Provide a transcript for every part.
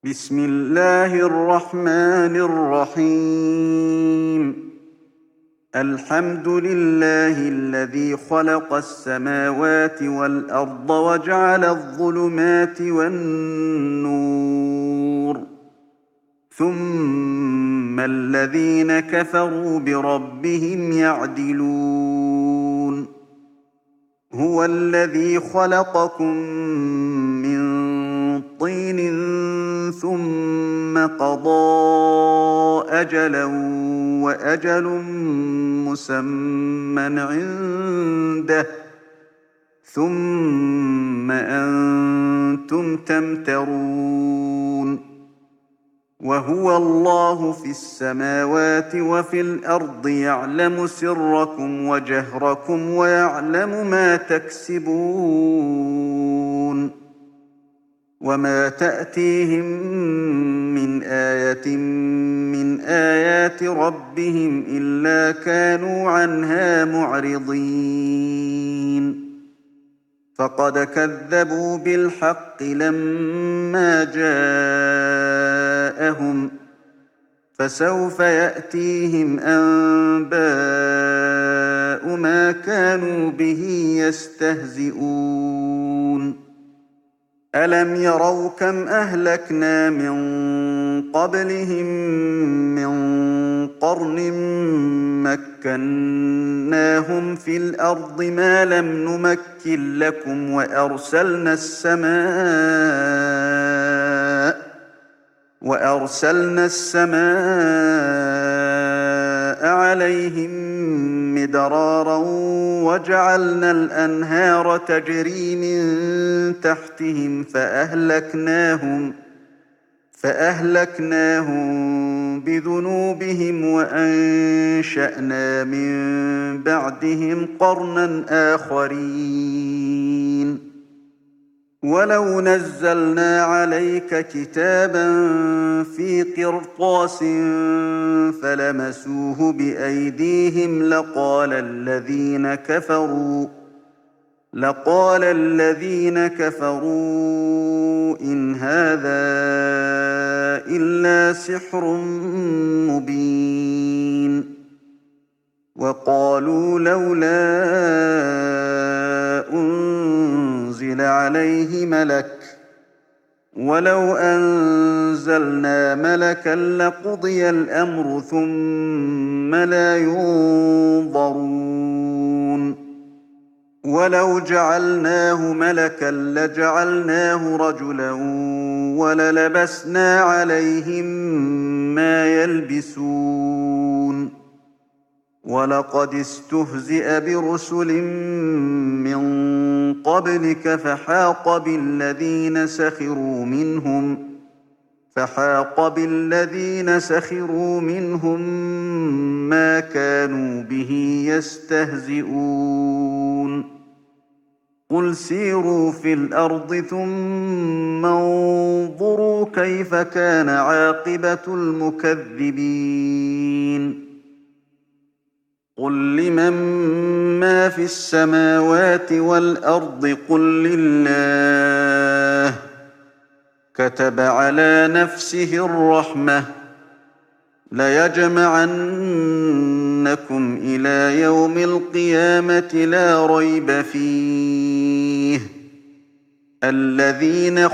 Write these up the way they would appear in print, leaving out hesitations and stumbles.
بسم الله الرحمن الرحيم. الحمد لله الذي خلق السماوات والأرض وجعل الظلمات والنور، ثم الذين كفروا بربهم يعدلون. هو الذي خلقكم من طين ثم قضى أجلا وأجل مسمى عنده، ثم أنتم تمترون. وهو الله في السماوات وفي الأرض يعلم سركم وجهركم ويعلم ما تكسبون. وما تأتيهم من آية من آيات ربهم إلا كانوا عنها معرضين. فقد كذبوا بالحق لما جاءهم، فسوف يأتيهم أنباء ما كانوا به يستهزئون. ألم يروا كم أهلكنا من قبلهم من قرن مكناهم في الأرض ما لم نمكن لكم، وأرسلنا السماء عليهم مدرارا وجعلنا الأنهار تجري من تحتهم فأهلكناهم بذنوبهم وأنشأنا من بعدهم قرنا آخرين. ولو نزلنا عليك كتابا في قرطاس فلمسوه بأيديهم لقال الذين كفروا إن هذا إلا سحر مبين. وقالوا لولا أنزل عليه ملك، ولو أنزلنا ملكا لقضي الأمر ثم لا ينظرون. ولو جعلناه ملكا لجعلناه رجلا وللبسنا عليهم ما يلبسون. ولقد استهزئ برسل من قبلك فحاق بالذين سخروا منهم ما كانوا به يستهزئون. قل سيروا في الأرض ثم انظروا كيف كان عاقبة المكذبين. قل لمن ما في السماوات والأرض قل لله. كتب على نفسه الرحمة ليجمعنكم إلى يوم القيامة لا ريب فيه. الذين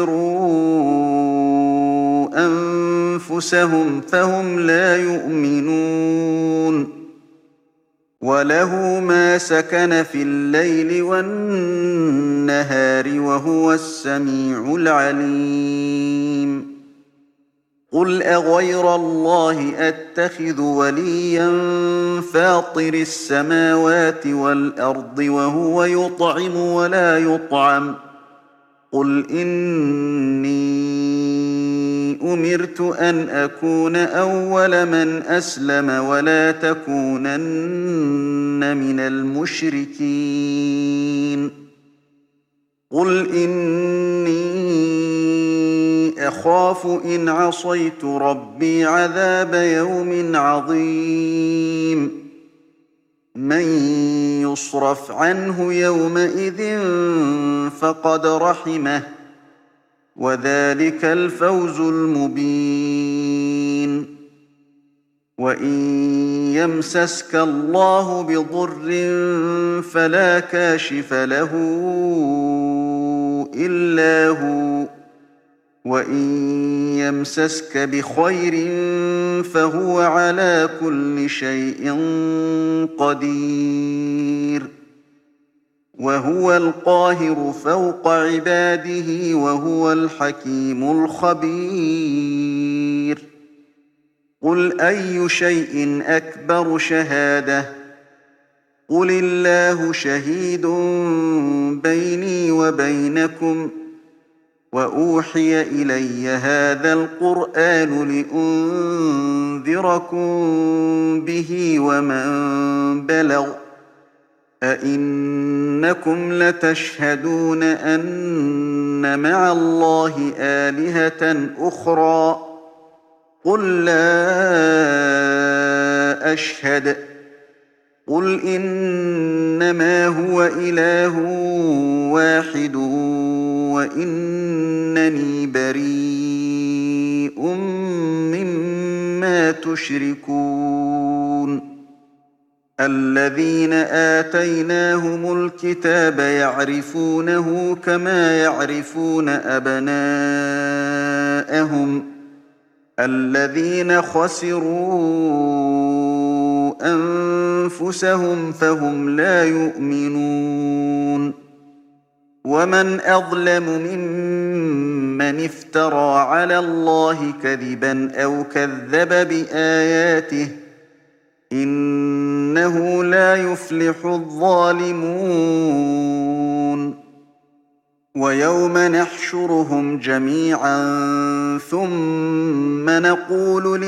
خسروا أنفسهم فهم لا يؤمنون. وله ما سكن في الليل والنهار وهو السميع العليم. قل أغير الله أتخذ وليا فاطر السماوات والأرض وهو يطعم ولا يطعم. قل إني أمرت أن أكون أول من أسلم ولا تكونن من المشركين. قل إني أخاف إن عصيت ربي عذاب يوم عظيم. من يصرف عنه يومئذ فقد رحمه وذلك الفوز المبين. وإن يمسسك الله بضر فلا كاشف له إلا هو، وإن يمسسك بخير فهو على كل شيء قدير. وهو القاهر فوق عباده وهو الحكيم الخبير. قل أي شيء أكبر شهادة؟ قل الله شهيد بيني وبينكم. وأوحي إلي هذا القرآن لأنذركم به ومن بلغ. أئنكم لتشهدون أن مع الله آلهة أخرى؟ قل لا أشهد. قل إنما هو إله واحد وإنني بريء مما تشركون. الذين آتيناهم الكتاب يعرفونه كما يعرفون أبناءهم. الذين خسروا أنفسهم فهم لا يؤمنون. ومن أظلم ممن افترى على الله كذبا أو كذب بآياته، إنه لا يفلح الظالمون. ويوم نحشرهم جميعا ثم نقول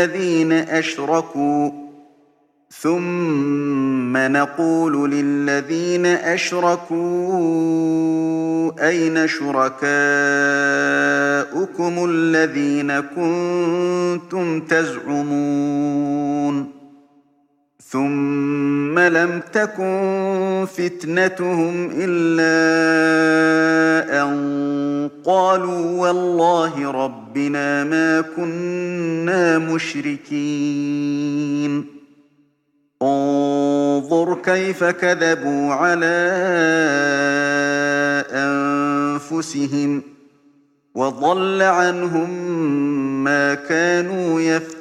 للذين أشركوا أين شركاؤكم الذين كنتم تزعمون؟ ثم لم تكن فتنتهم إلا أن قالوا والله ربنا ما كنا مشركين. انظر كيف كذبوا على أنفسهم وضل عنهم ما كانوا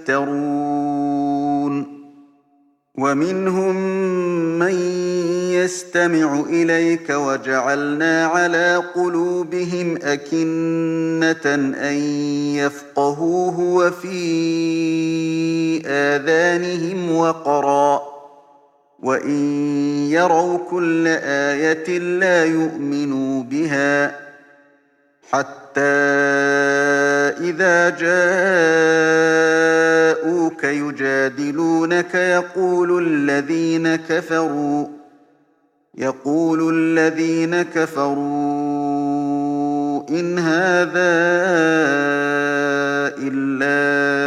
يفترون. ومنهم من يستمع إليك وجعلنا على قلوبهم أكنة أن يفقهوه وفي آذانهم وقرا وإن يروا كل آية لا يؤمنوا بها حتى إذا جاءوك يجادلونك يقول الذين كفروا إن هذا إلا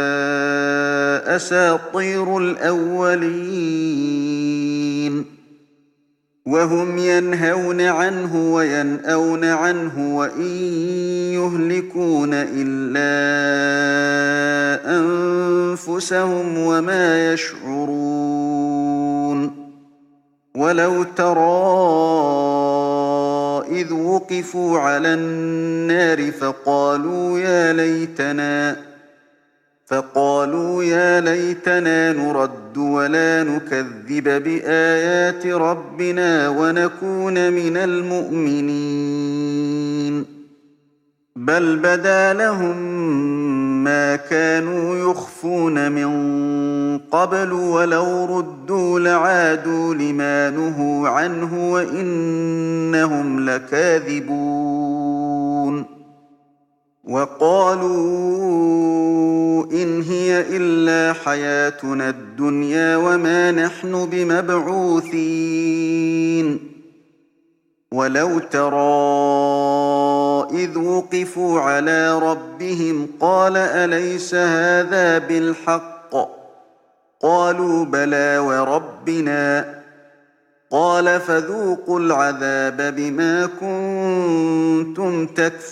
أساطير الأولين. وهم ينهون عنه وينأون عنه وإن يهلكون إلا أنفسهم وما يشعرون. ولو ترى إذ وقفوا على النار فقالوا يا ليتنا نرد ولا نكذب بآيات ربنا ونكون من المؤمنين. بل بدا لهم ما كانوا يخفون من قبل ولو ردوا لعادوا لما نهوا عنه وإنهم لكاذبون. وقالوا إن هي إلا حياتنا الدنيا وما نحن بمبعوثين. ولو ترى إذ وقفوا على ربهم قال أليس هذا بالحق؟ قالوا بلى وربنا. قال فذوقوا العذاب بما كنتم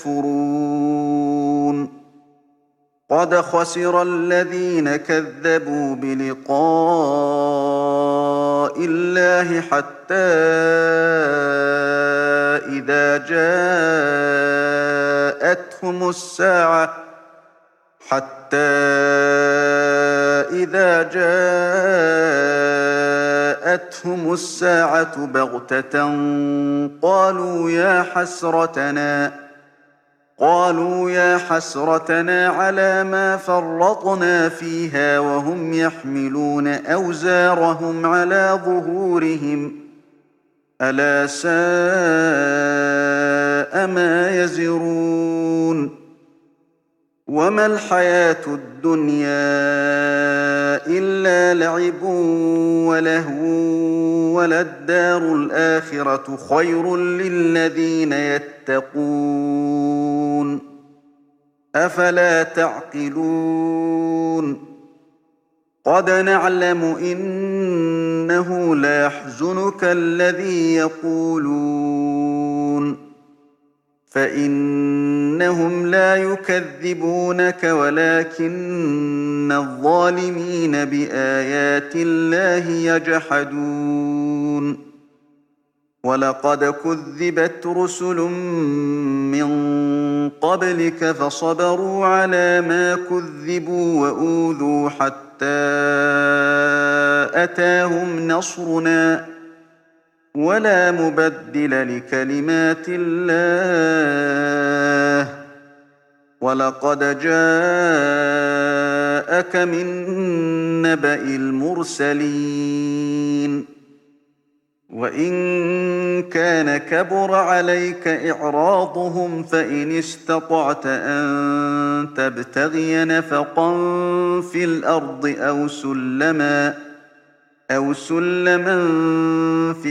تكفرون قد خسر الذين كذبوا بلقاء الله حتى إذا جاءتهم الساعة بغتة قالوا يا حسرتنا على ما فرطنا فيها وهم يحملون أوزارهم على ظهورهم ألا ساء ما يزرون وما الحياة الدنيا إلا لعب ولهو وللدار الآخرة خير للذين يتقون أفلا تعقلون قد نعلم إنه ليحزنك الذي يقولون فإنهم لا يكذبونك ولكن الظالمين بآيات الله يجحدون ولقد كذبت رسل من قبلك فصبروا على ما كذبوا وأوذوا حتى أتاهم نصرنا ولا مبدل لكلمات الله ولقد جاءك من نبأ المرسلين وإن كان كبر عليك إعراضهم فإن استطعت أن تبتغي نفقا في الأرض أو سلما في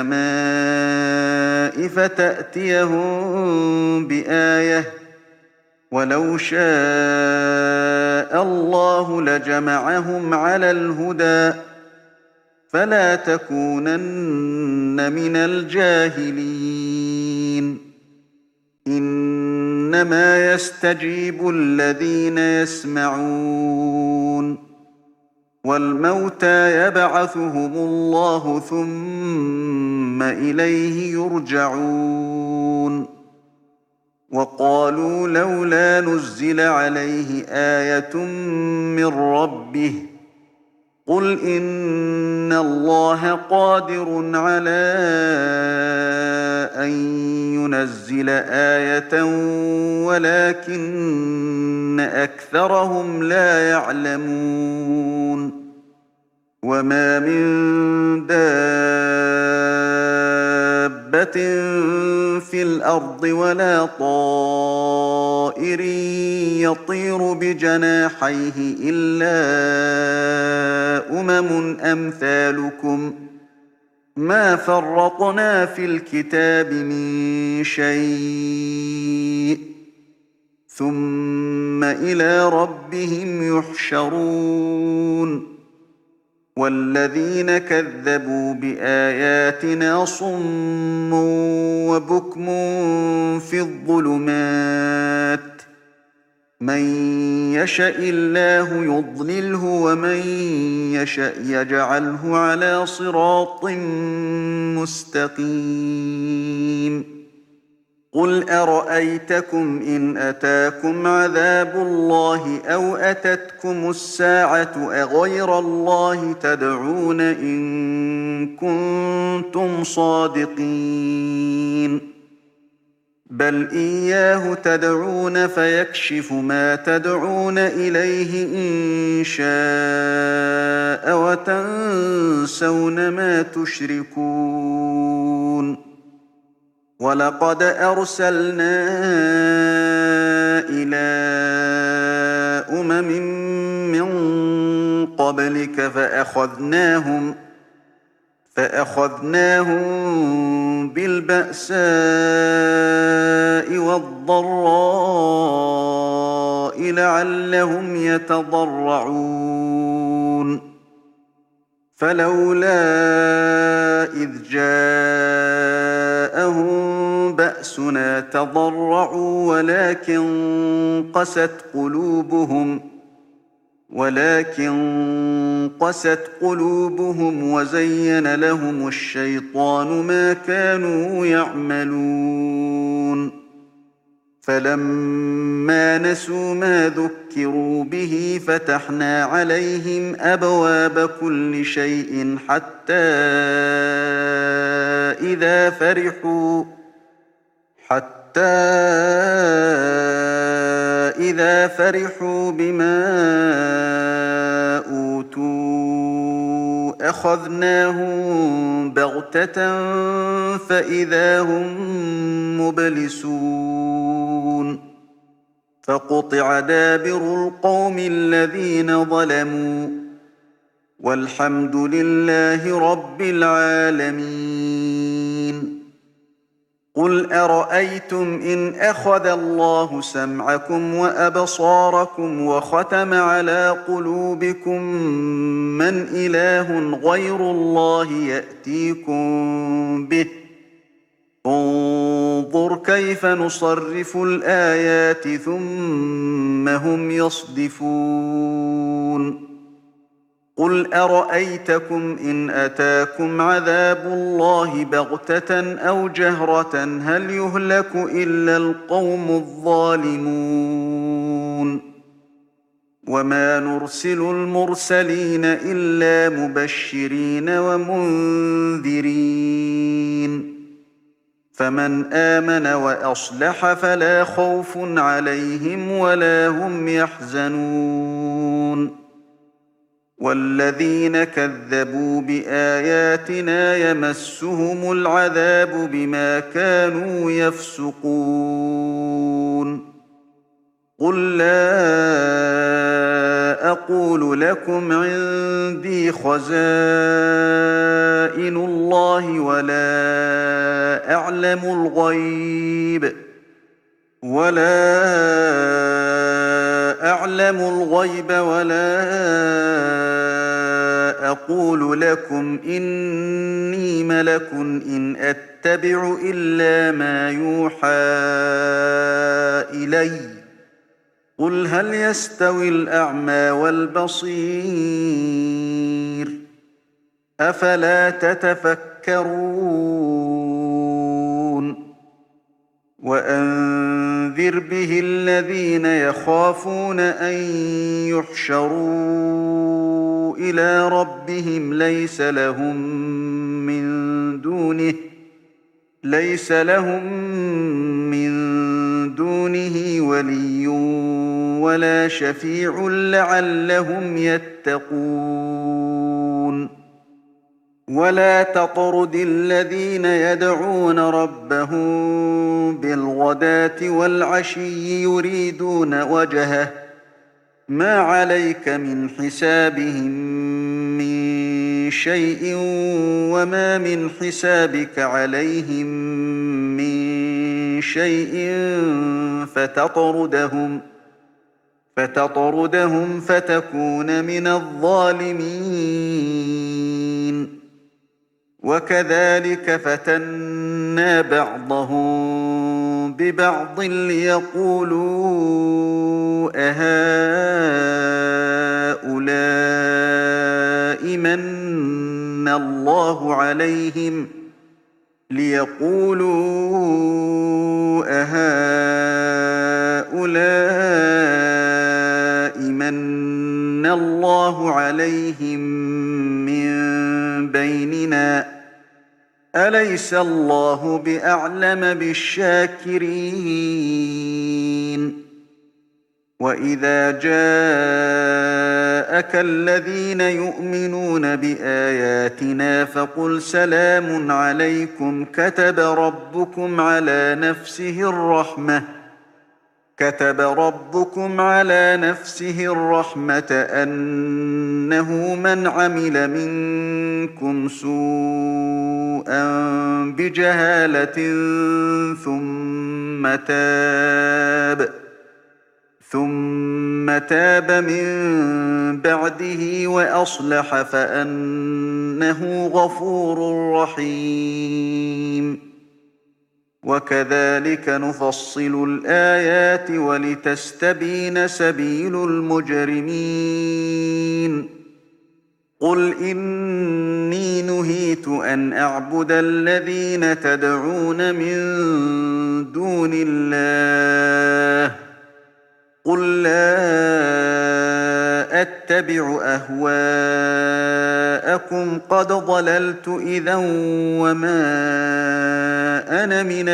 السماء فتأتيهم بآية ولو شاء الله لجمعهم على الهدى فلا تكونن من الجاهلين إنما يستجيب الذين يسمعون والموتى يبعثهم الله ثم إليه يرجعون وقالوا لولا نزل عليه آية من ربه قل إن الله قادر على أن ينزل آية ولكن أكثرهم لا يعلمون وما من دابة في الأرض ولا طائر يطير بجناحيه إلا أمثالكم ما فرطنا في الكتاب من شيء ثم إلى ربهم يحشرون والذين كذبوا بآياتنا صم وبكم في الظلمات من يشاء الله يضلله ومن يشاء يجعله على صراط مستقيم قل أرأيتكم إن أتاكم عذاب الله أو أتتكم الساعة أغير الله تدعون إن كنتم صادقين بل إياه تدعون فيكشف ما تدعون إليه إن شاء وتنسون ما تشركون ولقد أرسلنا إلى من قبلك فأخذناهم بالبأساء والضراء لعلهم يتضرعون فلولا إذ جاءهم بأسنا تضرعوا ولكن قست قلوبهم وزين لهم الشيطان ما كانوا يعملون فلما نسوا ما ذكروا به فتحنا عليهم أبواب كل شيء حتى إذا فرحوا بما أوتوا أخذناهم بغتة فإذا هم مبلسون فقطع دابر القوم الذين ظلموا والحمد لله رب العالمين. قل أرأيتم إن أخذ الله سمعكم وأبصاركم وختم على قلوبكم من إله غير الله يأتيكم به انظر كيف نصرف الآيات ثم هم يصدفون. قل أرأيتكم إن أتاكم عذاب الله بغتة أو جهرة هل يهلك إلا القوم الظالمون وما نرسل المرسلين إلا مبشرين ومنذرين فمن آمن وأصلح فلا خوف عليهم ولا هم يحزنون والذين كذبوا بآياتنا يمسهم العذاب بما كانوا يفسقون. قل لا أقول لكم عندي خزائن الله ولا أعلم الغيب ولا أقول لكم إني ملك إن أتبع إلا ما يوحى إلي قل هل يستوي الأعمى والبصير أفلا تتفكرون. وأنذر به الذين يخافون أن يحشروا إلى ربهم ليس لهم من دونه ولي ولا شفيع لعلهم يتقون. ولا تطرد الذين يدعون ربهم بالغداة والعشي يريدون وجهه ما عليك من حسابهم من شيء وما من حسابك عليهم من شيء فتطردهم فتكون من الظالمين. وكذلك فتنا بعضهم ببعض ليقولوا أهؤلاء من الله عليهم من بيننا أليس الله بأعلم بالشاكرين. وإذا جاءك الذين يؤمنون بآياتنا فقل سلام عليكم كتب ربكم على نفسه الرحمة أنه من عمل منكم سوءا ثم تاب من بعده وأصلح فأنه غفور رحيم. وكذلك نفصل الآيات ولتستبين سبيل المجرمين. قل إني نهيت أن أعبد الذين تدعون من دون الله. قل لا أتبع أهواءكم قد ضللت إذا وما أنا من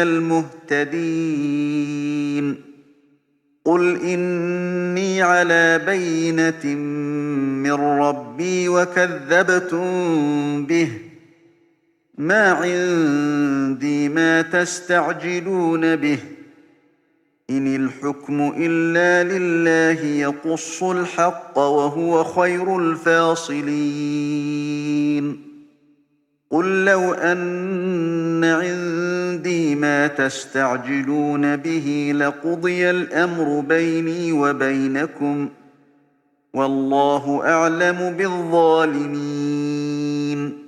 المهتدين. قل إني على بينة من ربي وكذبتم به. ما عندي ما تستعجلون به. إن الحكم إلا لله يقص الحق وهو خير الفاصلين. قل لو أن عندي ما تستعجلون به لقضي الأمر بيني وبينكم والله أعلم بالظالمين.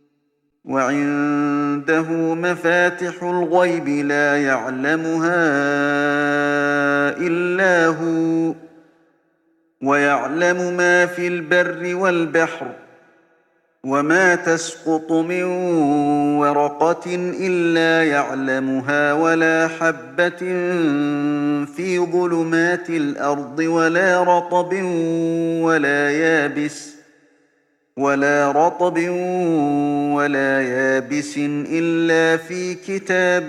وعنده مفاتح الغيب لا يعلمها إلا هو ويعلم ما في البر والبحر وما تسقط من ورقة إلا يعلمها ولا حبة في ظلمات الأرض ولا رطب ولا يابس إلا في كتاب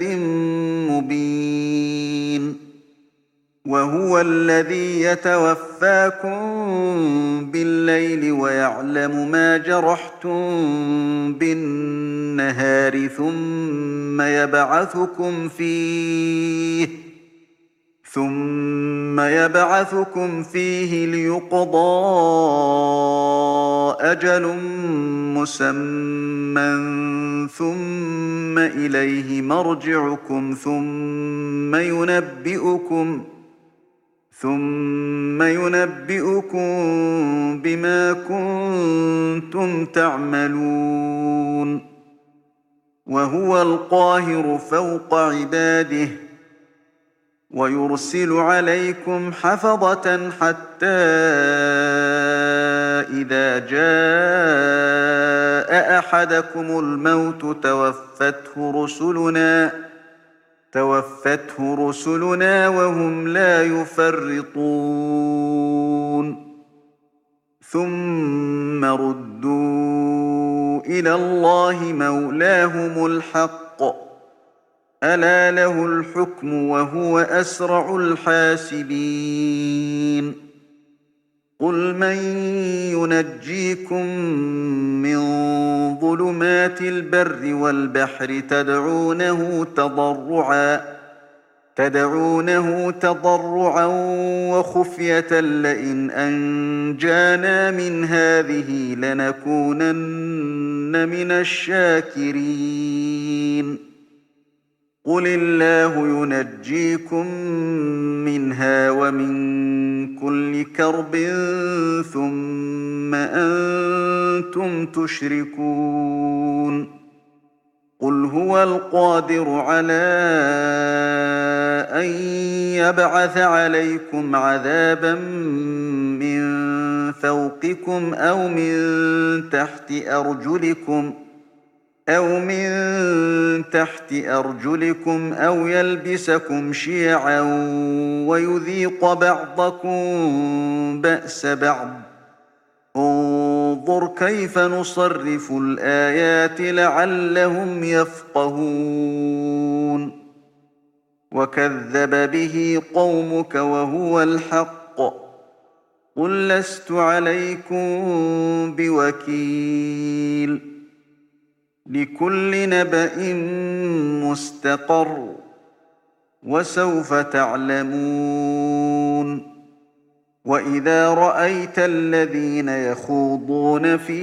مبين. وهو الذي يتوفاكم بالليل ويعلم ما جرحتم بالنهار ثم يبعثكم فيه ليقضى أجل مسمى ثم إليه مرجعكم ثم ينبئكم بما كنتم تعملون. وهو القاهر فوق عباده ويرسل عليكم حفظة حتى إذا جاء أحدكم الموت توفته رسلنا وهم لا يفرطون. ثم ردوا إلى الله مولاهم الحق ألا له الحكم وهو أسرع الحاسبين. قل من ينجيكم من ظلمات البر والبحر تدعونه تضرعا وخفية لئن أنجانا من هذه لنكونن من الشاكرين. قل الله ينجيكم منها ومن كل كرب ثم أنتم تشركون. قل هو القادر على أن يبعث عليكم عذابا من فوقكم أو من تحت أرجلكم أو يلبسكم شيعا ويذيق بعضكم بأس بعض. انظر كيف نصرف الآيات لعلهم يفقهون. وكذب به قومك وهو الحق قل لست عليكم بوكيل. لكل نبأ مستقر وسوف تعلمون. وإذا رأيت الذين يخوضون في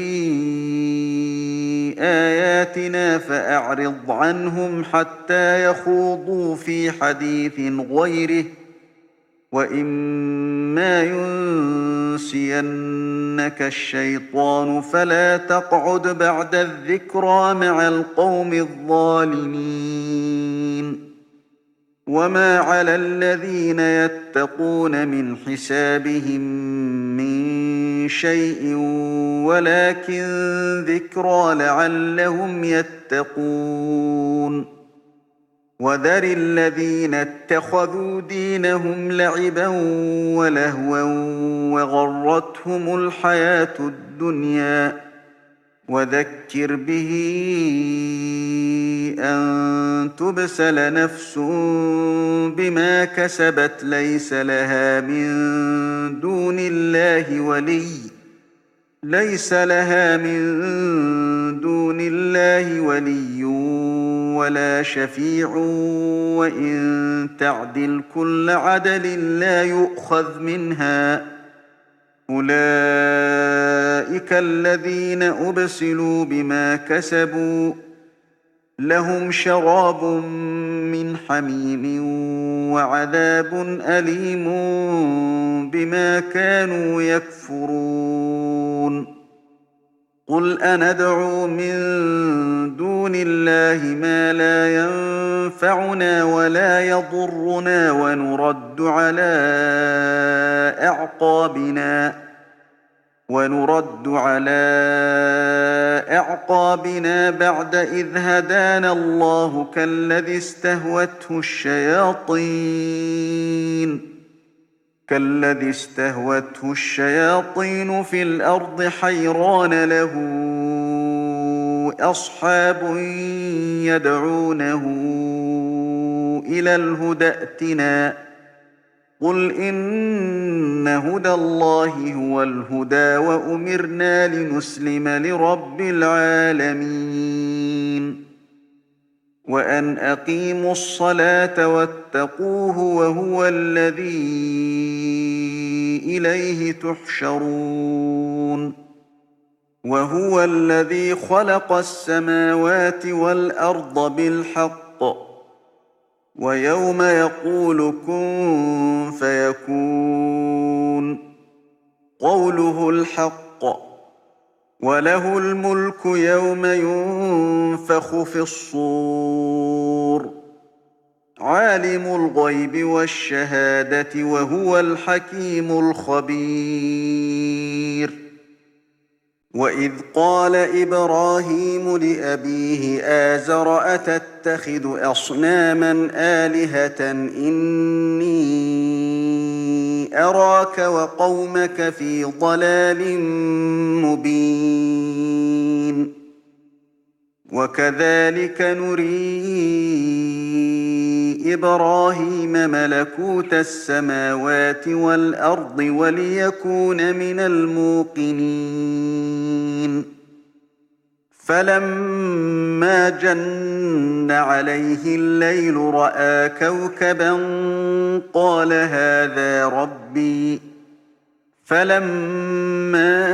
آياتنا فأعرض عنهم حتى يخوضوا في حديث غيره وإما ينسينك الشيطان فلا تقعد بعد الذكرى مع القوم الظالمين. وما على الذين يتقون من حسابهم من شيء ولكن ذكرى لعلهم يتقون. وذر الذين اتخذوا دينهم لعبا ولهوا وغرتهم الحياة الدنيا وذكر به أن تبسل نفس بما كسبت ليس لها من دون الله ولي ولا شفيع وإن تعدل كل عدل لا يؤخذ منها. أولئك الذين أبسلوا بما كسبوا لهم شراب من حميم وعذاب أليم بما كانوا يكفرون. قل أندعو من دون الله ما لا ينفعنا ولا يضرنا ونرد على أعقابنا بعد إذ هدانا الله كالذي استهوته الشياطين في الأرض حيران له أصحاب يدعونه إلى الهدى ائتنا. قل إن هدى الله هو الهدى وأمرنا لنسلم لرب العالمين. وأن أقيموا الصلاة واتقوه وهو الذي إليه تحشرون. وهو الذي خلق السماوات والأرض بالحق ويوم يقول كن فيكون قوله الحق وله الملك يوم ينفخ في الصور عالم الغيب والشهادة وهو الحكيم الخبير. وإذ قال إبراهيم لأبيه آزر أتتخذ أصناما آلهة إني أراك وقومك في ضلال مبين. وكذلك نري إبراهيم ملكوت السماوات والأرض وليكون من الموقنين. فلما جن عليه الليل رأى كوكبا قال هذا ربي. فلما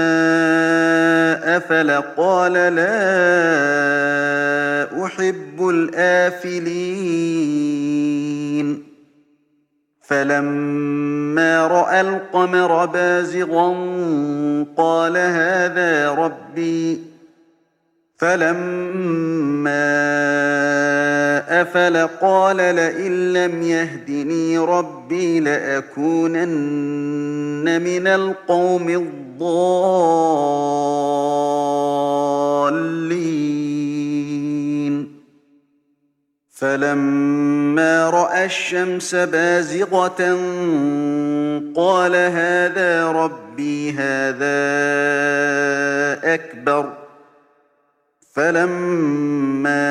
أفل قال لا أحب الآفلين. فلما رأى القمر بازغا قال هذا ربي. فلما أفل قال لئن لم يهدني ربي لأكونن من القوم الضالين. فلما رأى الشمس بازغة قال هذا ربي هذا أكبر. فلما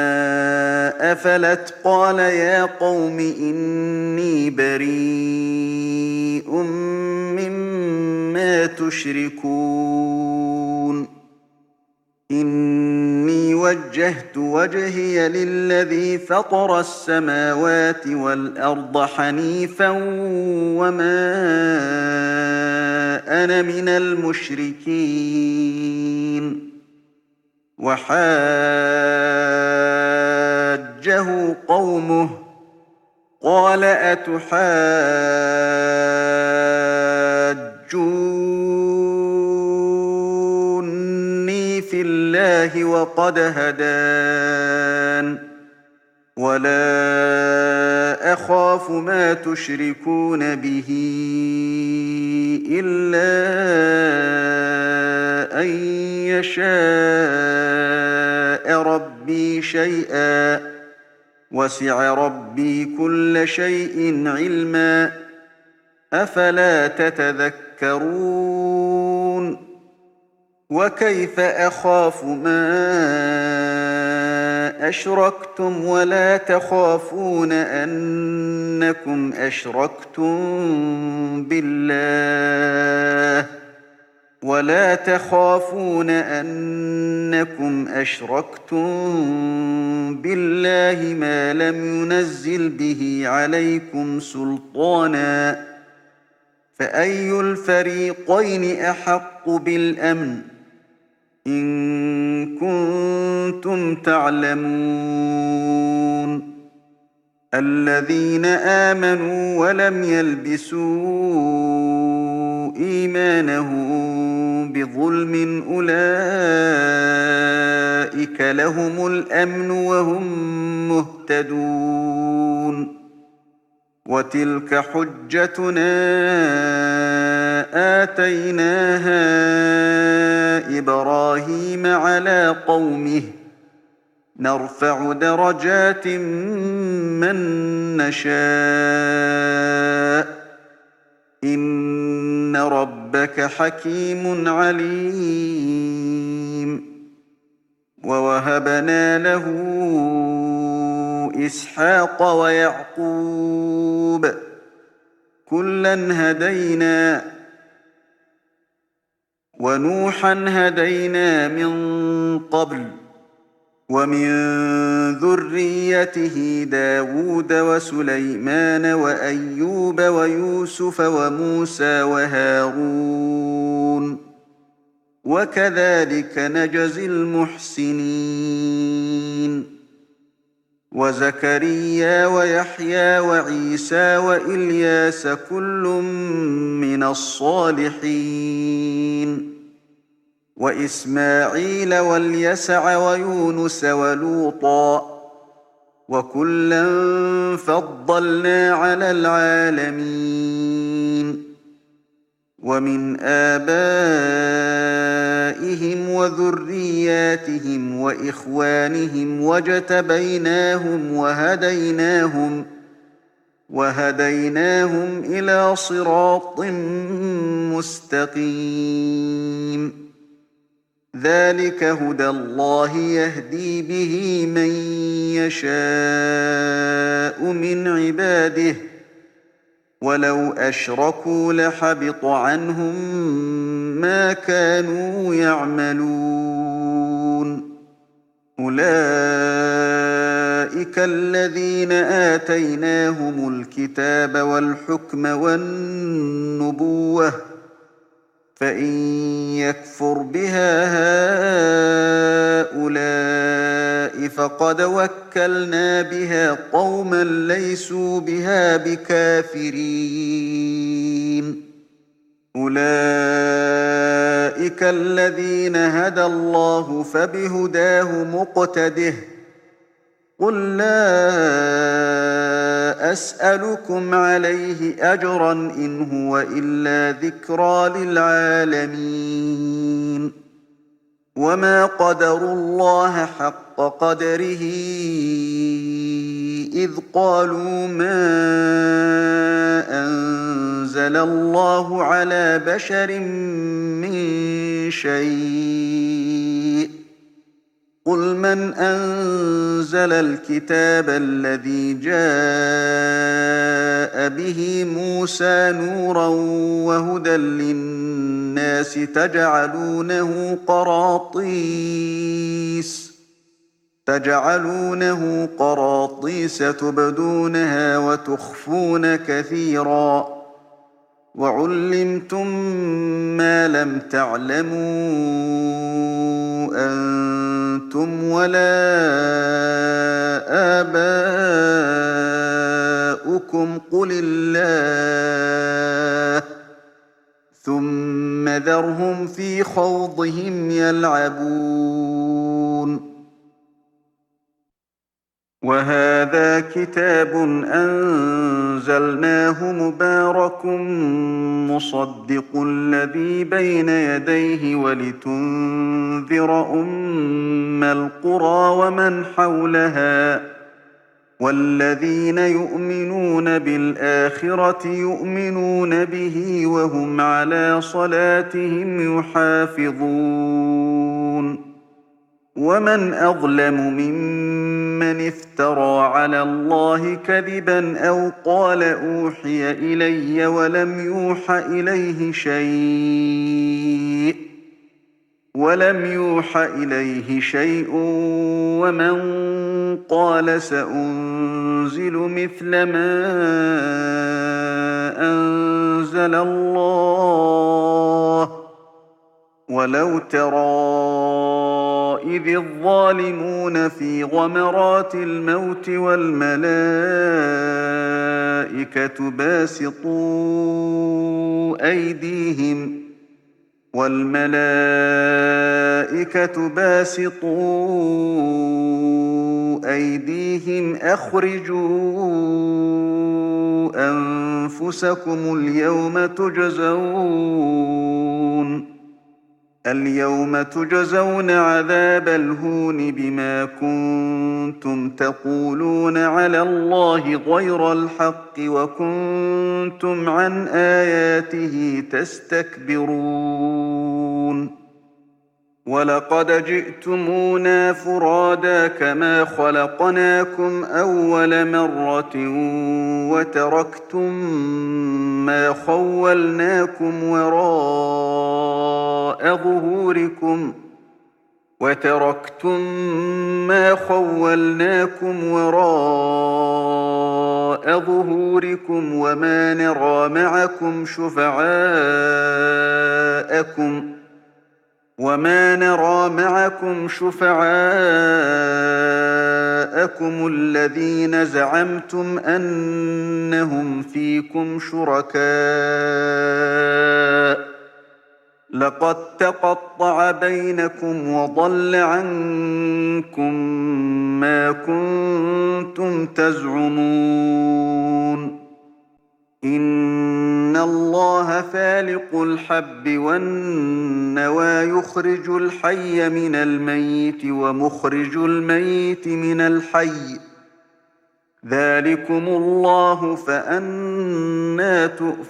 أفلت قال يا قوم إني بريء مما تشركون. إني وجهت وجهي للذي فطر السماوات والأرض حنيفا وما أنا من المشركين. وحاجه قومه قال أتحاجوني في الله وقد هدان ولا أخاف ما تشركون به إلا أن يشاء ربي شيئا وسع ربي كل شيء علما أفلا تتذكرون وكيف أخاف ما أشركتم ولا تخافون أنكم أشركتم بالله ما لم ينزل به عليكم سلطانا فأي الفريقين أحق بالأمن إن كنتم تعلمون الذين آمنوا ولم يلبسوا إيمانهم بظلم أولئك لهم الأمن وهم مهتدون وتلك حجتنا آتيناها إبراهيم على قومه نرفع درجات من نشاء إن ربك حكيم عليم ووهبنا له إسحاق ويعقوب كلا هدينا ونوحا هدينا من قبل ومن ذريته داود وسليمان وأيوب ويوسف وموسى وهارون وكذلك نجزي المحسنين وزكريا ويحيى وعيسى وإلياس كل من الصالحين وإسماعيل واليسع ويونس ولوطا وكلا فضلنا على العالمين ومن آبائهم وذرياتهم وإخوانهم واجتبيناهم وهديناهم إلى صراط مستقيم ذلك هدى الله يهدي به من يشاء من عباده ولو أشركوا لحبط عنهم ما كانوا يعملون أولئك الذين آتيناهم الكتاب والحكم والنبوة فإن يكفر بها هؤلاء فقد وكلنا بها قوما ليسوا بها بكافرين أولئك الذين هدى الله فبهداه مقتده قل لا أسألكم عليه أجرا إن هو إلا ذكرى للعالمين وما قدروا الله حق قدره إذ قالوا ما أنزل الله على بشر من شيء قل من أنزل الكتاب الذي جاء به موسى نورا وهدى للناس تجعلونه قراطيس تبدونها وتخفون كثيرا وعلمتم ما لم تعلموا أنتم ولا ربكم قل الله ثم ذرهم في خوضهم يلعبون وهذا كتاب أنزلناه مبارك مصدق الذي بين يديه ولتنذر أم القرى ومن حولها والذين يؤمنون بالآخرة يؤمنون به وهم على صلاتهم يحافظون ومن أظلم ممن افترى على الله كذبا أو قال أوحي إلي ولم يوحى إليه شيء ومن قال سأنزل مثل ما أنزل الله ولو ترى إذ الظالمون في غمرات الموت والملائكة باسطوا أيديهم أخرجوا أنفسكم اليوم تجزون عذاب الهون بما كنتم تقولون على الله غير الحق وكنتم عن آياته تستكبرون ولقد جئتمونا فرادا كما خلقناكم أول مرة وتركتم ما خولناكم وراء ظهوركم وما نرى معكم شفعاءكم الذين زعمتم أنهم فيكم شركاء لقد تقطع بينكم وضل عنكم ما كنتم تزعمون إن الله فالق الحب والنوى يخرج الحي من الميت ومخرج الميت من الحي ذلكم الله فأنى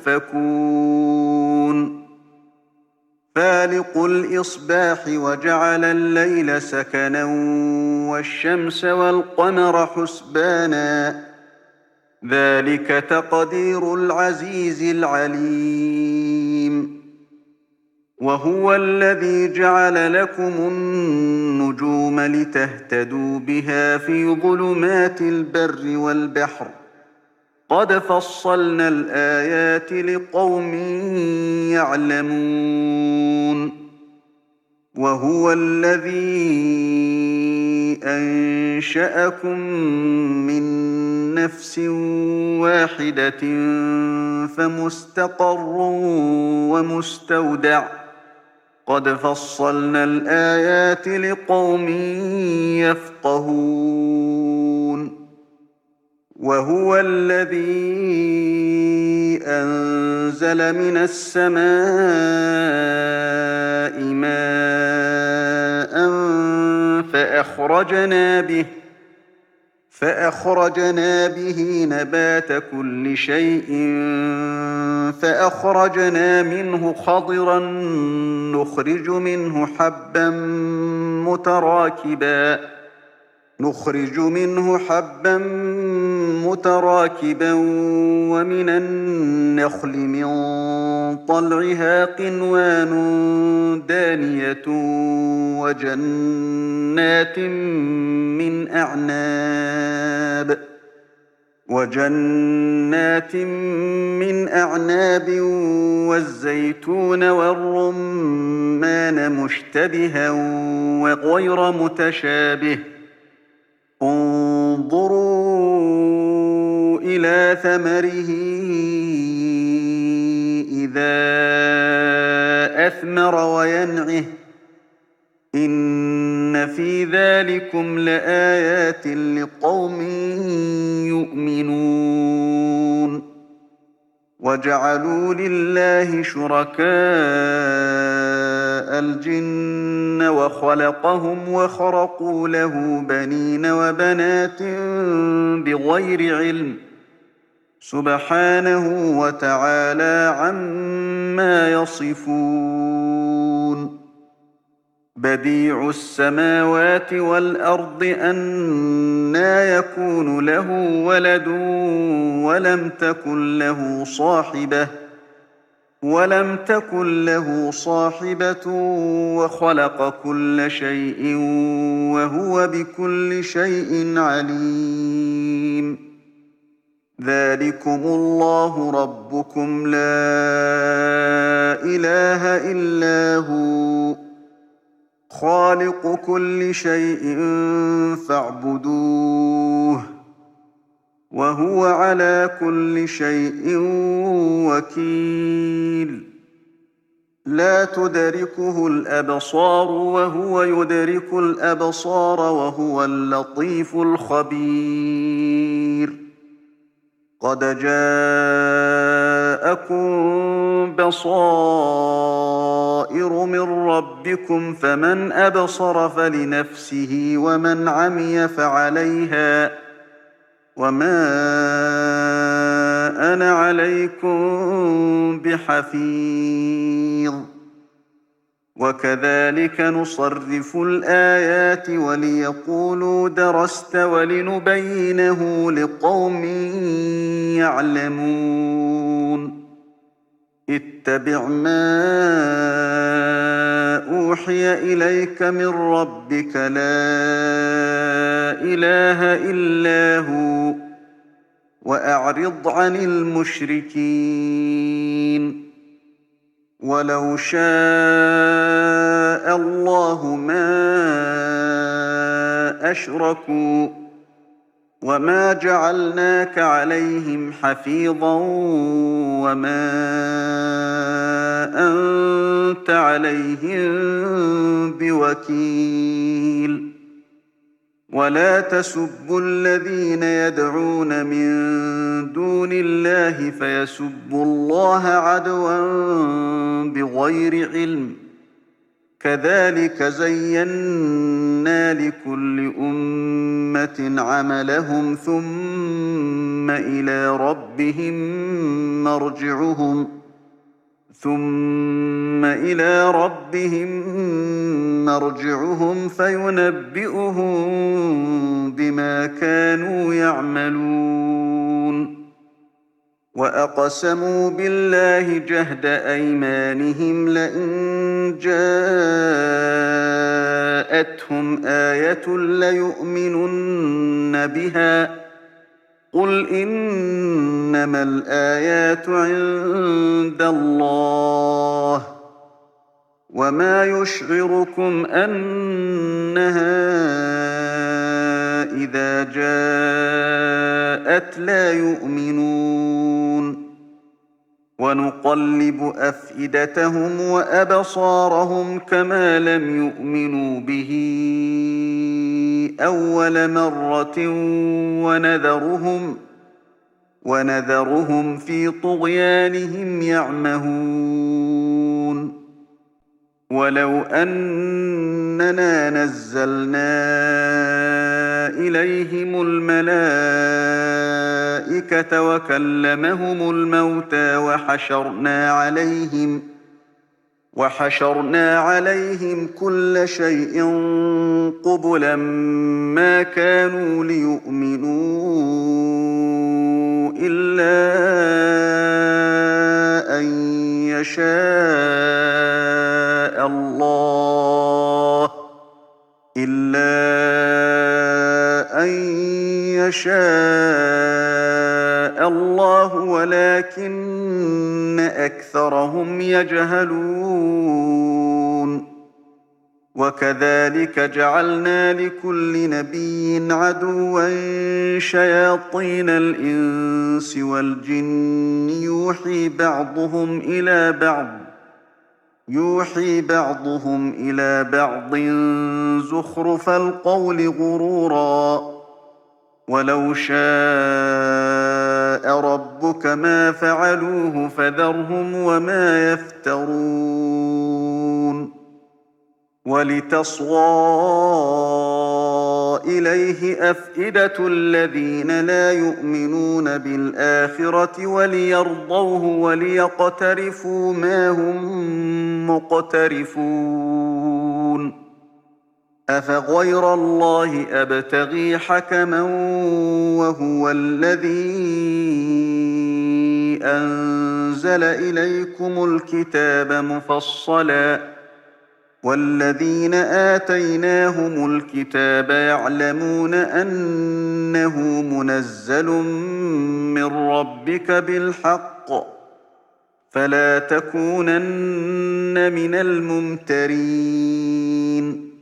تؤفكون فالق الإصباح وجعل الليل سكنا والشمس والقمر حسبانا ذلك تقدير العزيز العليم وهو الذي جعل لكم النجوم لتهتدوا بها في ظلمات البر والبحر قد فصلنا الآيات لقوم يعلمون وهو الذي أنشأكم من نفس واحدة فمستقر ومستودع قد فصلنا الآيات لقوم يفقهون وهو الذي أنزل من السماء ماء فأخرجنا به نبات كل شيء فأخرجنا منه خضرا نخرج منه حبا متراكبا ومن النخل من طلعها قنوان دانية وجنات من أعناب والزيتون والرمان مشتبها وغير متشابه انظروا إلى ثمره إذا أثمر وينعه إن في ذلكم لآيات لقوم يؤمنون وجعلوا لله شركاء الجن وخلقهم وخرقوا له بنين وبنات بغير علم سبحانه وتعالى عما يصفون بديع السماوات والأرض أنى يكون له ولد ولم تكن له صاحبة وخلق كل شيء وهو بكل شيء عليم ذلكم الله ربكم لا إله إلا هو خالق كل شيء فاعبدوه وهو على كل شيء وكيل لا تدركه الأبصار وهو يدرك الأبصار وهو اللطيف الخبير قد جاءكم بصائر من ربكم فمن أبصر فلنفسه ومن عمي فعليها وما أنا عليكم بحفيظ وكذلك نصرف الآيات وليقولوا درست ولنبينه لقوم يعلمون اتبع ما أوحي إليك من ربك لا إله إلا هو وأعرض عن المشركين ولو شاء الله ما أشركوا وما جعلناك عليهم حفيظا وما أنت عليهم بوكيل ولا تسبوا الذين يدعون من دون الله فيسبوا الله عدوا بغير علم كذلك زينا لكل أمة عملهم ثم إلى ربهم مرجعهم فينبئهم بما كانوا يعملون وأقسموا بالله جهد أيمانهم لئن جاءتهم آية ليؤمنن بها قل إنما الآيات عند الله وما يشعركم أنها إذا جاءت لا يؤمنون ونقلب أفئدتهم وأبصارهم كما لم يؤمنوا به أول مرة ونذرهم في طغيانهم يعمهون ولو أننا نزلنا إليهم الملائكة وكلمهم الموتى وحشرنا عليهم كل شيء قبلا ما كانوا ليؤمنوا إلا أن يشاء الله ولكن أكثرهم يجهلون وكذلك جعلنا لكل نبي عدوا شياطين الإنس والجن يوحي بعضهم إلى بعض زخرف القول غرورا ولو شاء ربك ما فعلوه فذرهم وما يفترون ولتصغى إليه أفئدة الذين لا يؤمنون بالآخرة وليرضوه وليقترفوا ما هم مقترفون أفغير الله أبتغي حكما وهو الذي أنزل إليكم الكتاب مفصلا والذين آتيناهم الكتاب يعلمون أنه منزل من ربك بالحق فلا تكونن من الممترين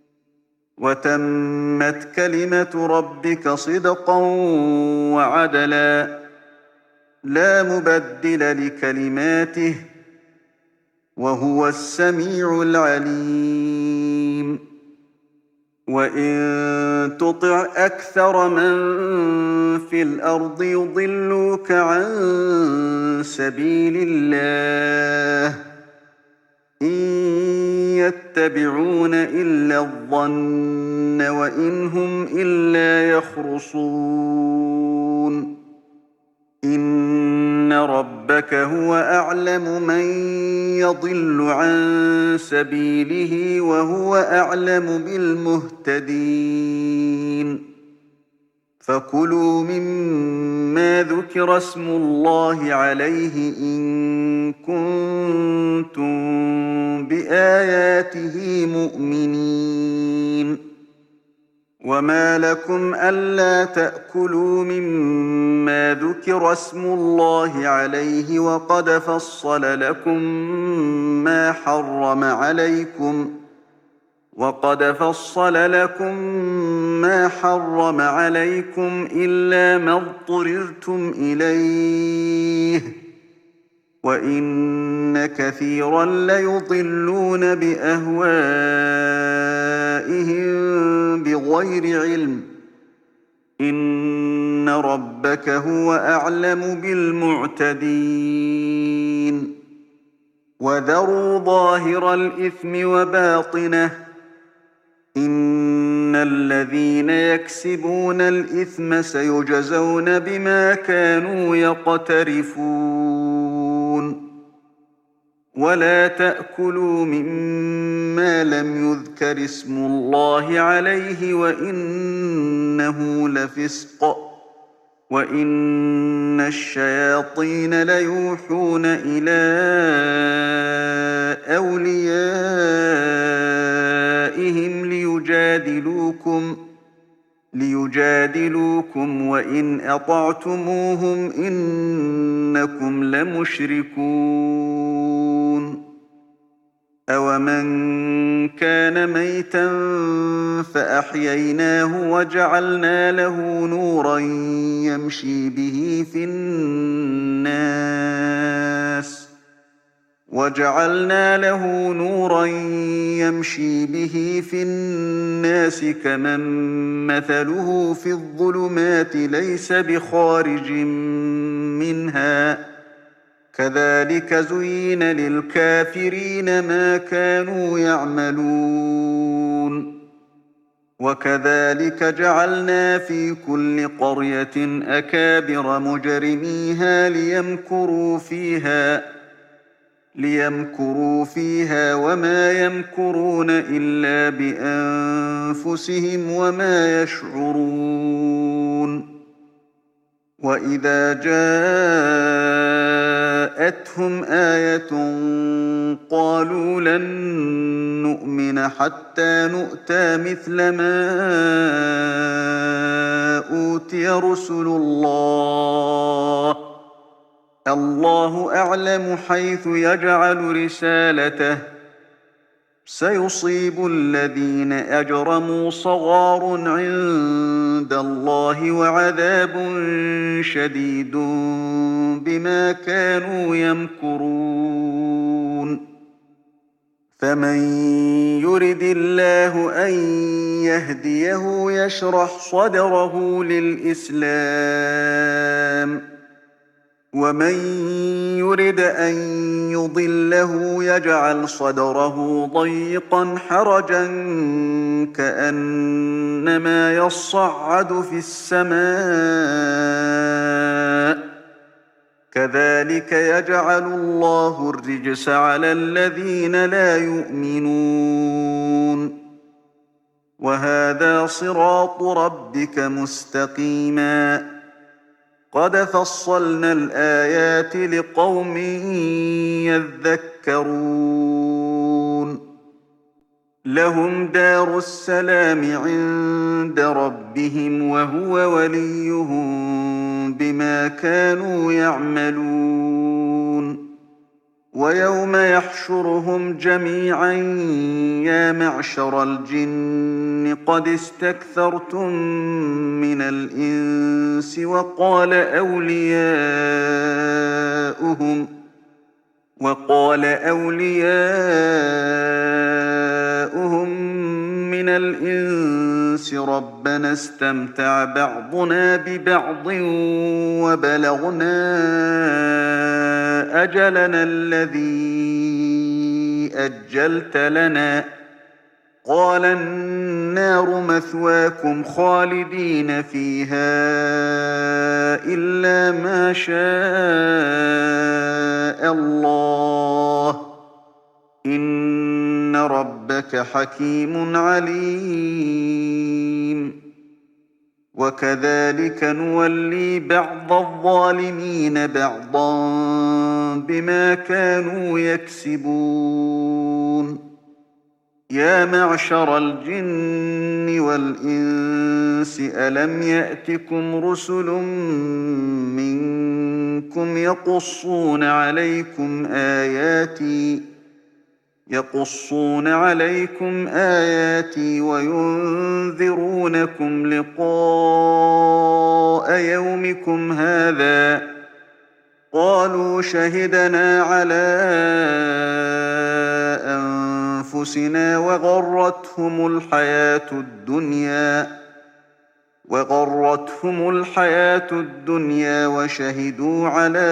وتمت كلمة ربك صدقا وعدلا لا مبدل لكلماته وهو السميع العليم وإن تطع أكثر من في الأرض يضلوك عن سبيل الله إن يتبعون إلا الظن وإن هم إلا يخرصون إن ربك هو أعلم من يضل عن سبيله وهو أعلم بالمهتدين فكلوا مما ذكر اسم الله عليه إن كنتم بآياته مؤمنين وما لكم ألا تأكلوا مما ذكر اسم الله عليه وقد فصل لكم ما حرم عليكم إلا ما اضطررتم إليه وإن كثيرا ليضلون بأهوائهم بغير علم إن ربك هو أعلم بالمعتدين وذروا ظاهر الإثم وباطنه إن الذين يكسبون الإثم سيجزون بما كانوا يقترفون ولا تأكلوا مما لم يذكر اسم الله عليه وإنه لفسق وإن الشياطين ليوحون إلى أوليائهم ليجادلوكم وإن أطعتموهم إنكم لمشركون أومن كان ميتا فأحييناه وجعلنا له نورا يمشي به في الناس كمن مثله في الظلمات ليس بخارج منها كذلك زين للكافرين ما كانوا يعملون وكذلك جعلنا في كل قرية أكابر مجرميها ليمكروا فيها وما يمكرون إلا بأنفسهم وما يشعرون وإذا جاءتهم آية قالوا لن نؤمن حتى نؤتى مثل ما أوتي رسل الله أعلم حيث يجعل رسالته سيصيب الذين أجرموا صغار عند الله وعذاب شديد بما كانوا يمكرون فمن يرد الله أن يهديه يشرح صدره للإسلام ومن يرد أن يضله يجعل صدره ضيقا حرجا كأنما يصعد في السماء كذلك يجعل الله الرجس على الذين لا يؤمنون وهذا صراط ربك مستقيما قد فصلنا الآيات لقوم يذكرون لهم دار السلام عند ربهم وهو وليهم بما كانوا يعملون ويوم يحشرهم جميعا يا معشر الجن قد استكثرتم من الإنس وقال أولياؤهم من الإنس ربنا استمتع بعضنا ببعض وبلغنا أجلنا الذي أجلت لنا قال النار مثواكم خالدين فيها إلا ما شاء الله إن ربك حكيم عليم وكذلك نولي بعض الظالمين بعضا بما كانوا يكسبون يا معشر الجن والإنس ألم يأتكم رسل منكم يقصون عليكم آياتي وينذرونكم لقاء يومكم هذا قالوا شهدنا على أنفسنا وغرتهم الحياة الدنيا وشهدوا على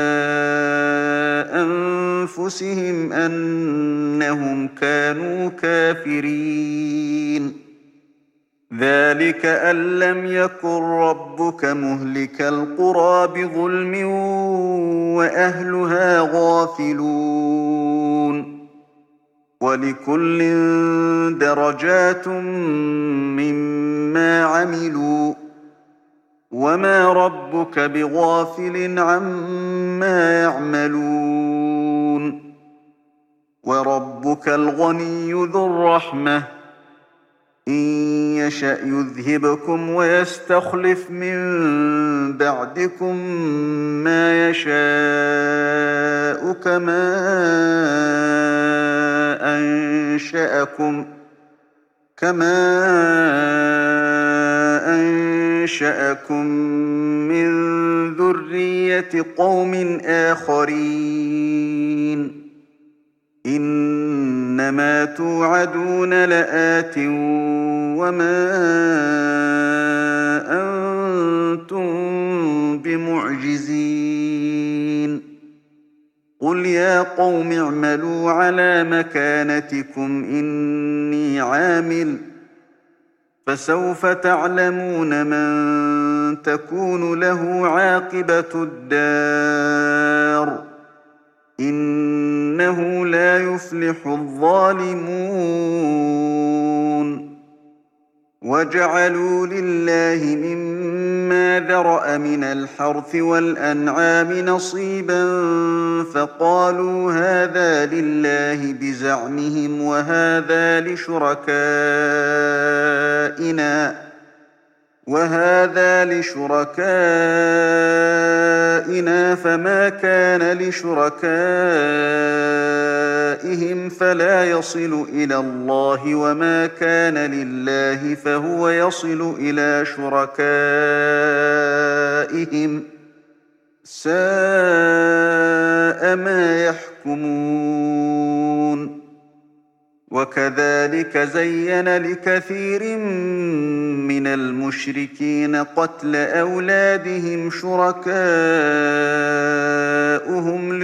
أنفسهم أنهم كانوا كافرين ذلك أن لم يكن ربك مهلك القرى بظلم وأهلها غافلون ولكل درجات مما عملوا وما ربك بغافل عما يعملون وربك الغني ذو الرحمة إن يشأ يذهبكم ويستخلف من بعدكم ما يشاء كما أنشأكم من ذرية قوم آخرين إنما توعدون لآت وما أنتم بمعجزين قل يا قوم اعملوا على مكانتكم إني عامل فسوف تعلمون من تكون له عاقبة الدار إنه لا يفلح الظالمون وجعلوا لله مما ذرأ من الحرث والأنعام نصيبا فقالوا هذا لله بزعمهم وهذا لشركائنا فما كان لشركائهم فلا يصل إلى الله وما كان لله فهو يصل إلى شركائهم ساء ما يحكمون وكذلك زين لكثير من المشركين قتل أولادهم شركاؤهم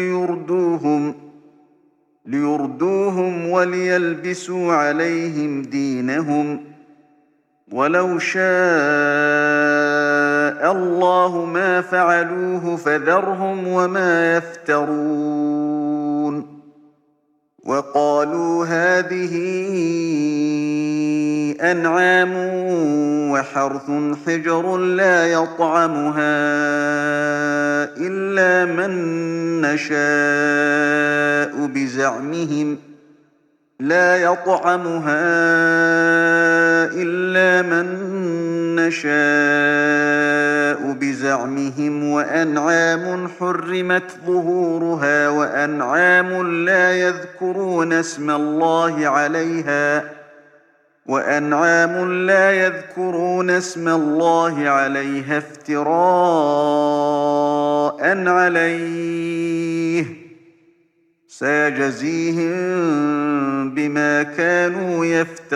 ليردوهم وليلبسوا عليهم دينهم ولو شاء الله ما فعلوه فذرهم وما يفترون وقالوا هذه أنعام وحرث حجر لا يطعمها إلا من نشاء بزعمهم وأنعام حرمت ظهورها وأنعام لا يذكرون اسم الله عليها افتراء عليه سيجزيهم بما كانوا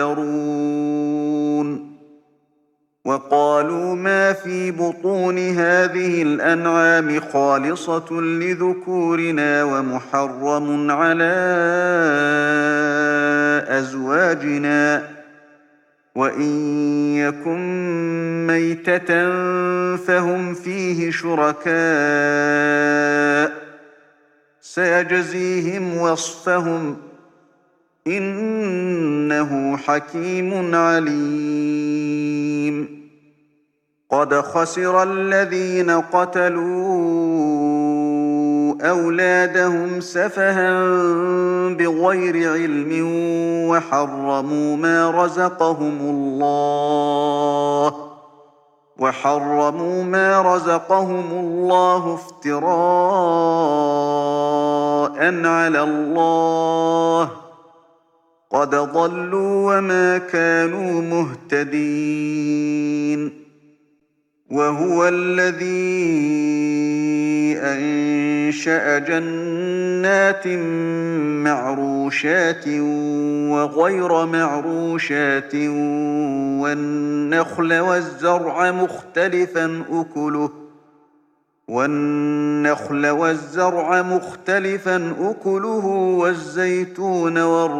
يفترون وقالوا ما في بطون هذه الأنعام خالصة لذكورنا ومحرم على أزواجنا وإن يكن ميتة فهم فيه شركاء سيجزيهم وصفهم إنه حكيم عليم قد خسر الذين قتلوا أولادهم سفها بغير علم وحرموا ما رزقهم الله افتراء على الله قد ضلوا وما كانوا مهتدين وهو الذي أنشأ جنات معروشات وغير معروشات والنخل والزرع مختلفا أكله والزيتون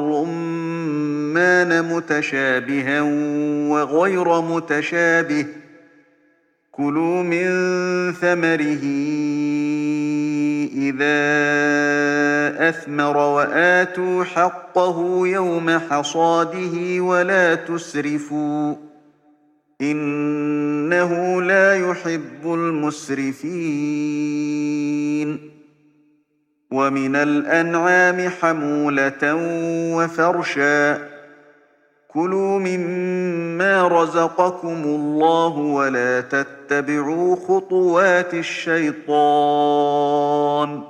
والرمان متشابها وغير متشابه كلوا من ثمره إذا أثمر وآتوا حقه يوم حصاده ولا تسرفوا إنه لا يحب المسرفين ومن الأنعام حمولة وفرشا كلوا مما رزقكم الله ولا تتبعوا خطوات الشيطان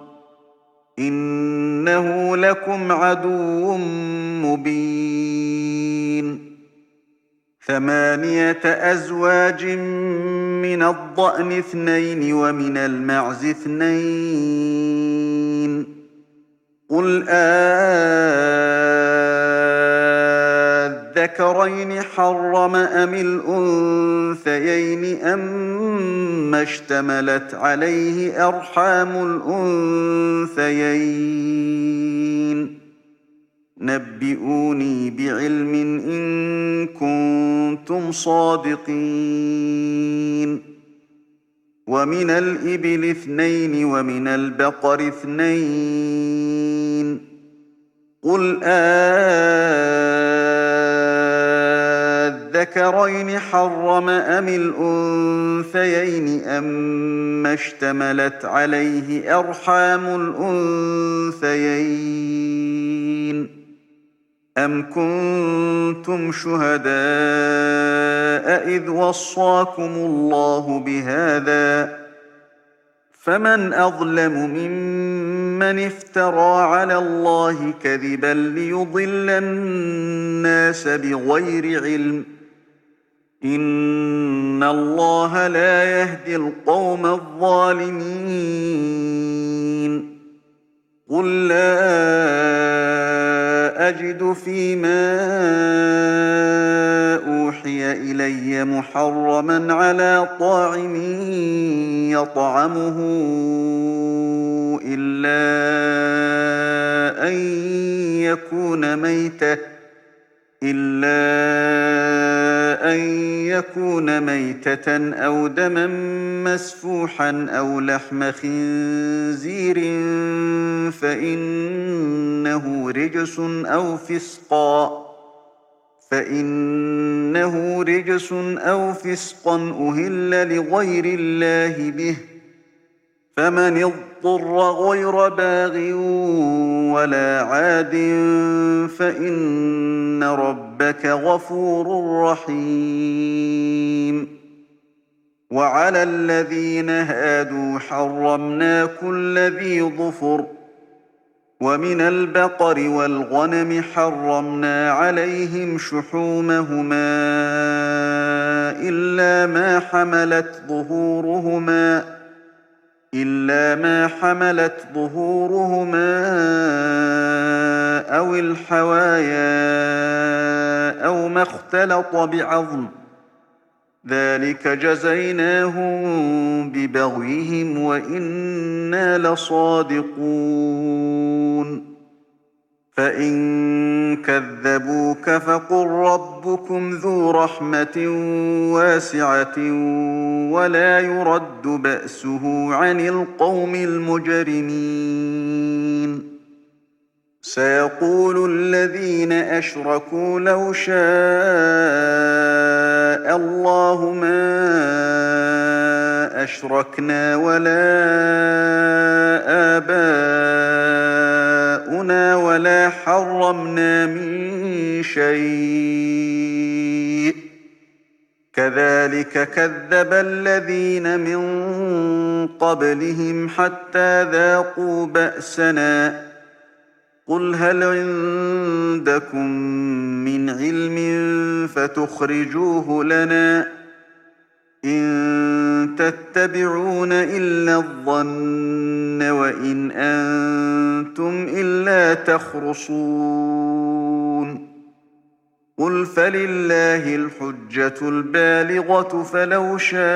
إنه لكم عدو مبين 8 أزواج من الضأن 2 ومن المعز 2 قل الذكرين حرم أم الأنثيين أما اشتملت عليه أرحام الأنثيين نبئوني بعلم إن كنتم صادقين ومن الإبل 2 ومن البقر 2 قل الذكرين حرم أم الأنثيين أما اشتملت عليه أرحام الأنثيين أم كنتم شهداء إذ وصاكم الله بهذا فمن أظلم ممن من افترى على الله كذبا ليضل الناس بغير علم إن الله لا يهدي القوم الظالمين قل لا أجد فيما أوحي إلي محرما على طاعم يطعمه إلا أن يكون ميتة أو دما مسفوحا أو لحم خنزير فإنه رجس أو فسقا أهل لغير الله به فمن اضطر غير باغ ولا عاد فإن ربك غفور رحيم وعلى الذين هادوا حرمنا كل ذي ظفر ومن البقر والغنم حرمنا عليهم شحومهما إلا ما حملت ظهورهما أو الحوايا أو ما اختلط بعظم ذلك جزيناهم ببغيهم وإنا لصادقون فإن كذبوك فقل ربكم ذو رحمة واسعة ولا يرد بأسه عن القوم المجرمين سيقول الذين أشركوا لو شاء الله ما أشركنا ولا آباؤنا ولا حرمنا من شيء كذلك كذب الذين من قبلهم حتى ذاقوا بأسنا قل هل عندكم من علم فتخرجوه لنا إن تتبعون إلا الظن وإن أنتم إلا تخرصون قل فلله الحجة البالغة فلو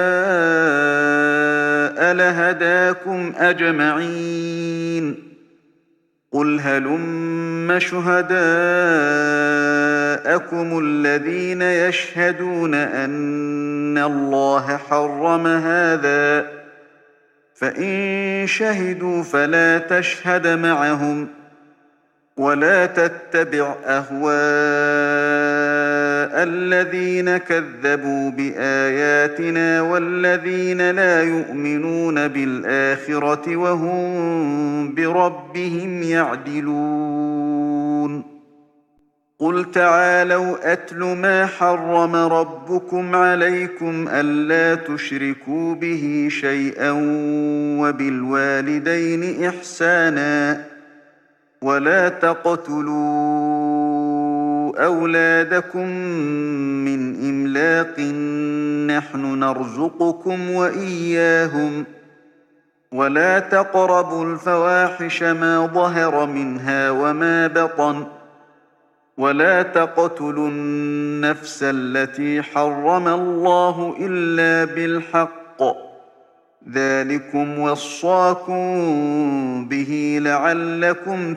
شاء لهداكم أجمعين قل هلم شهداءكم الذين يشهدون أن الله حرم هذا فإن شهدوا فلا تشهد معهم ولا تتبع أهواء الذين كذبوا بآياتنا والذين لا يؤمنون بالآخرة وهم بربهم يعدلون قل تعالوا أتل ما حرم ربكم عليكم ألا تشركوا به شيئا وبالوالدين إحسانا ولا تقتلوا أولادكم من إملاق نحن نرزقكم وإياهم ولا تقربوا الفواحش ما ظهر منها وما بطن ولا تقتلوا النفس التي حرم الله إلا بالحق ذلكم وصاكم به لعلكم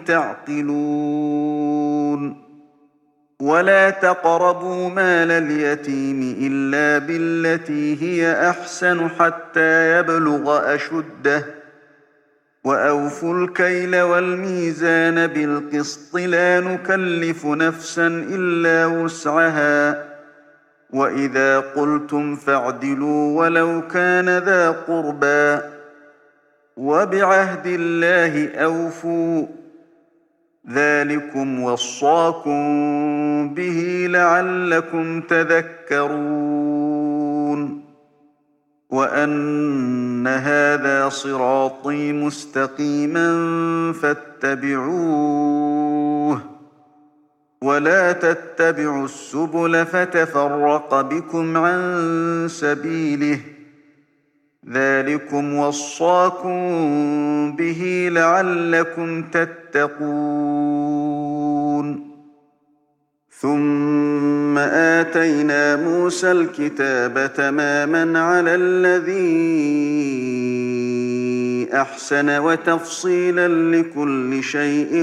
تعقلون ولا تقربوا مال اليتيم إلا بالتي هي أحسن حتى يبلغ أشده وأوفوا الكيل والميزان بالقسط لا نكلف نفسا إلا وسعها وإذا قلتم فاعدلوا ولو كان ذا قربى وبعهد الله أوفوا ذلكم وصاكم به لعلكم تذكرون وأن هذا صراطي مستقيما فاتبعوه ولا تتبعوا السبل فتفرق بكم عن سبيله ذلكم وصاكم به لعلكم تتقون ثم آتينا موسى الكتاب تماما على الذي أحسن وتفصيلا لكل شيء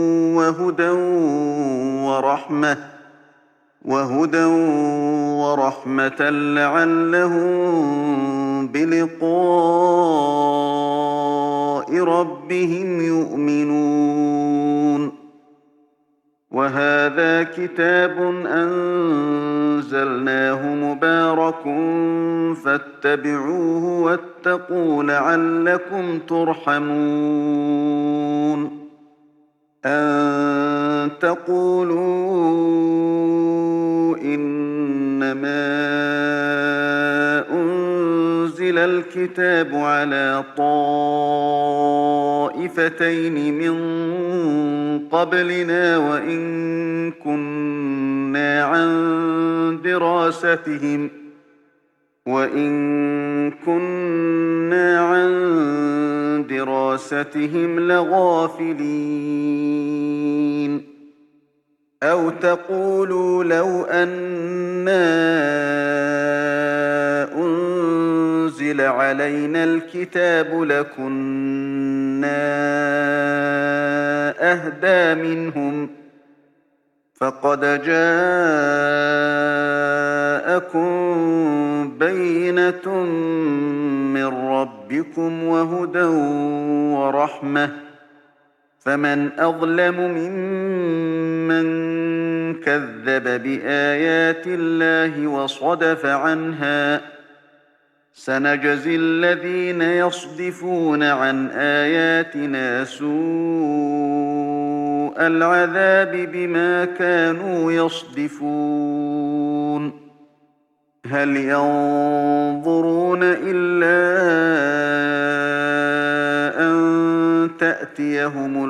وهدى ورحمة لعلهم بلقاء ربهم يؤمنون وهذا كتاب أنزلناه مبارك فاتبعوه واتقوا لعلكم ترحمون أن تقولوا إنما أنزل الكتاب على طائفتين من قبلنا وإن كنا عن دراستهم لغافلين أو تقولوا لو أنا أنزل علينا الكتاب لكنا أهدى منهم فقد جاءكم بينة من ربكم وهدى ورحمة فمن أظلم ممن كذب بآيات الله وصدف عنها سنجزي الذين يصدفون عن آياتنا سوء العذاب بما كانوا يصدفون هل ينظرون إلا أن تأتيهم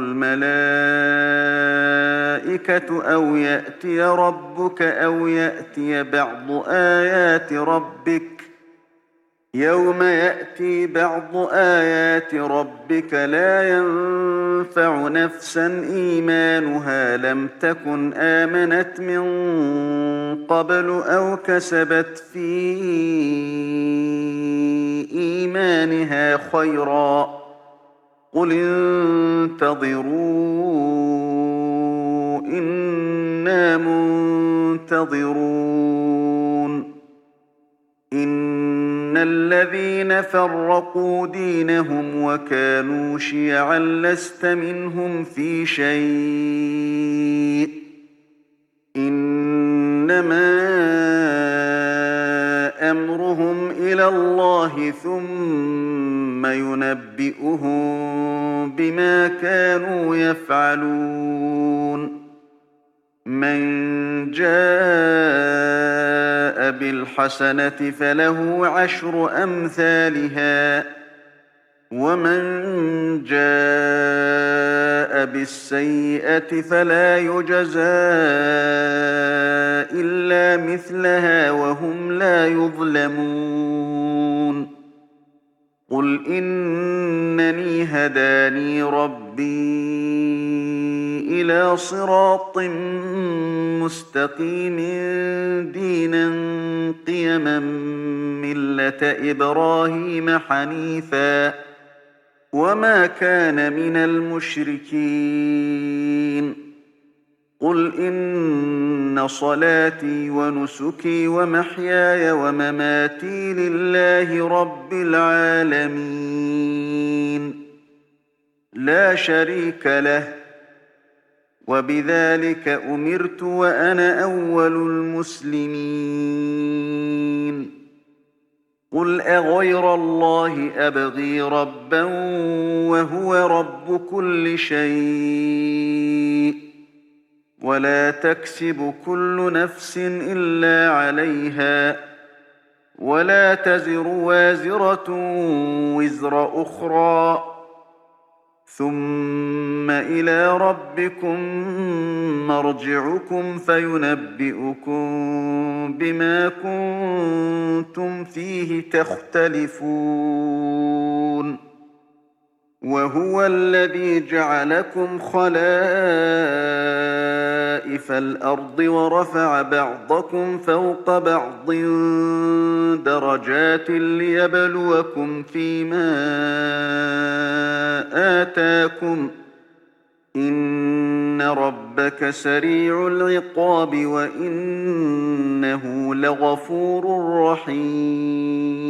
الملائكة أو يأتي ربك أو يأتي بعض آيات ربك يوم يأتي بعض آيات ربك لا ينفع نفسا إيمانها لم تكن آمنت من قبل أو كسبت في إيمانها خيرا قل انتظروا إنا منتظرون إن الذين فرقوا دينهم وكانوا شيعا لست منهم في شيء إنما أمرهم إلى الله ثم ينبئهم بما كانوا يفعلون من جاء بالحسنة فله عشر أمثالها ومن جاء بالسيئة فلا يجزى إلا مثلها وهم لا يظلمون قل إنني هداني ربي إلى صراط مستقيم دينا قيما ملة إبراهيم حنيفا وما كان من المشركين قل إن صلاتي ونسكي ومحياي ومماتي لله رب العالمين لا شريك له وبذلك أمرت وأنا أول المسلمين قل أغير الله أبغي ربا وهو رب كل شيء ولا تكسب كل نفس إلا عليها ولا تزر وازرة وزر أخرى ثم إلى ربكم مرجعكم فينبئكم بما كنتم فيه تختلفون وهو الذي جعلكم خلائف الأرض ورفع بعضكم فوق بعض درجات ليبلوكم فيما آتاكم إن ربك سريع العقاب وإنه لغفور رحيم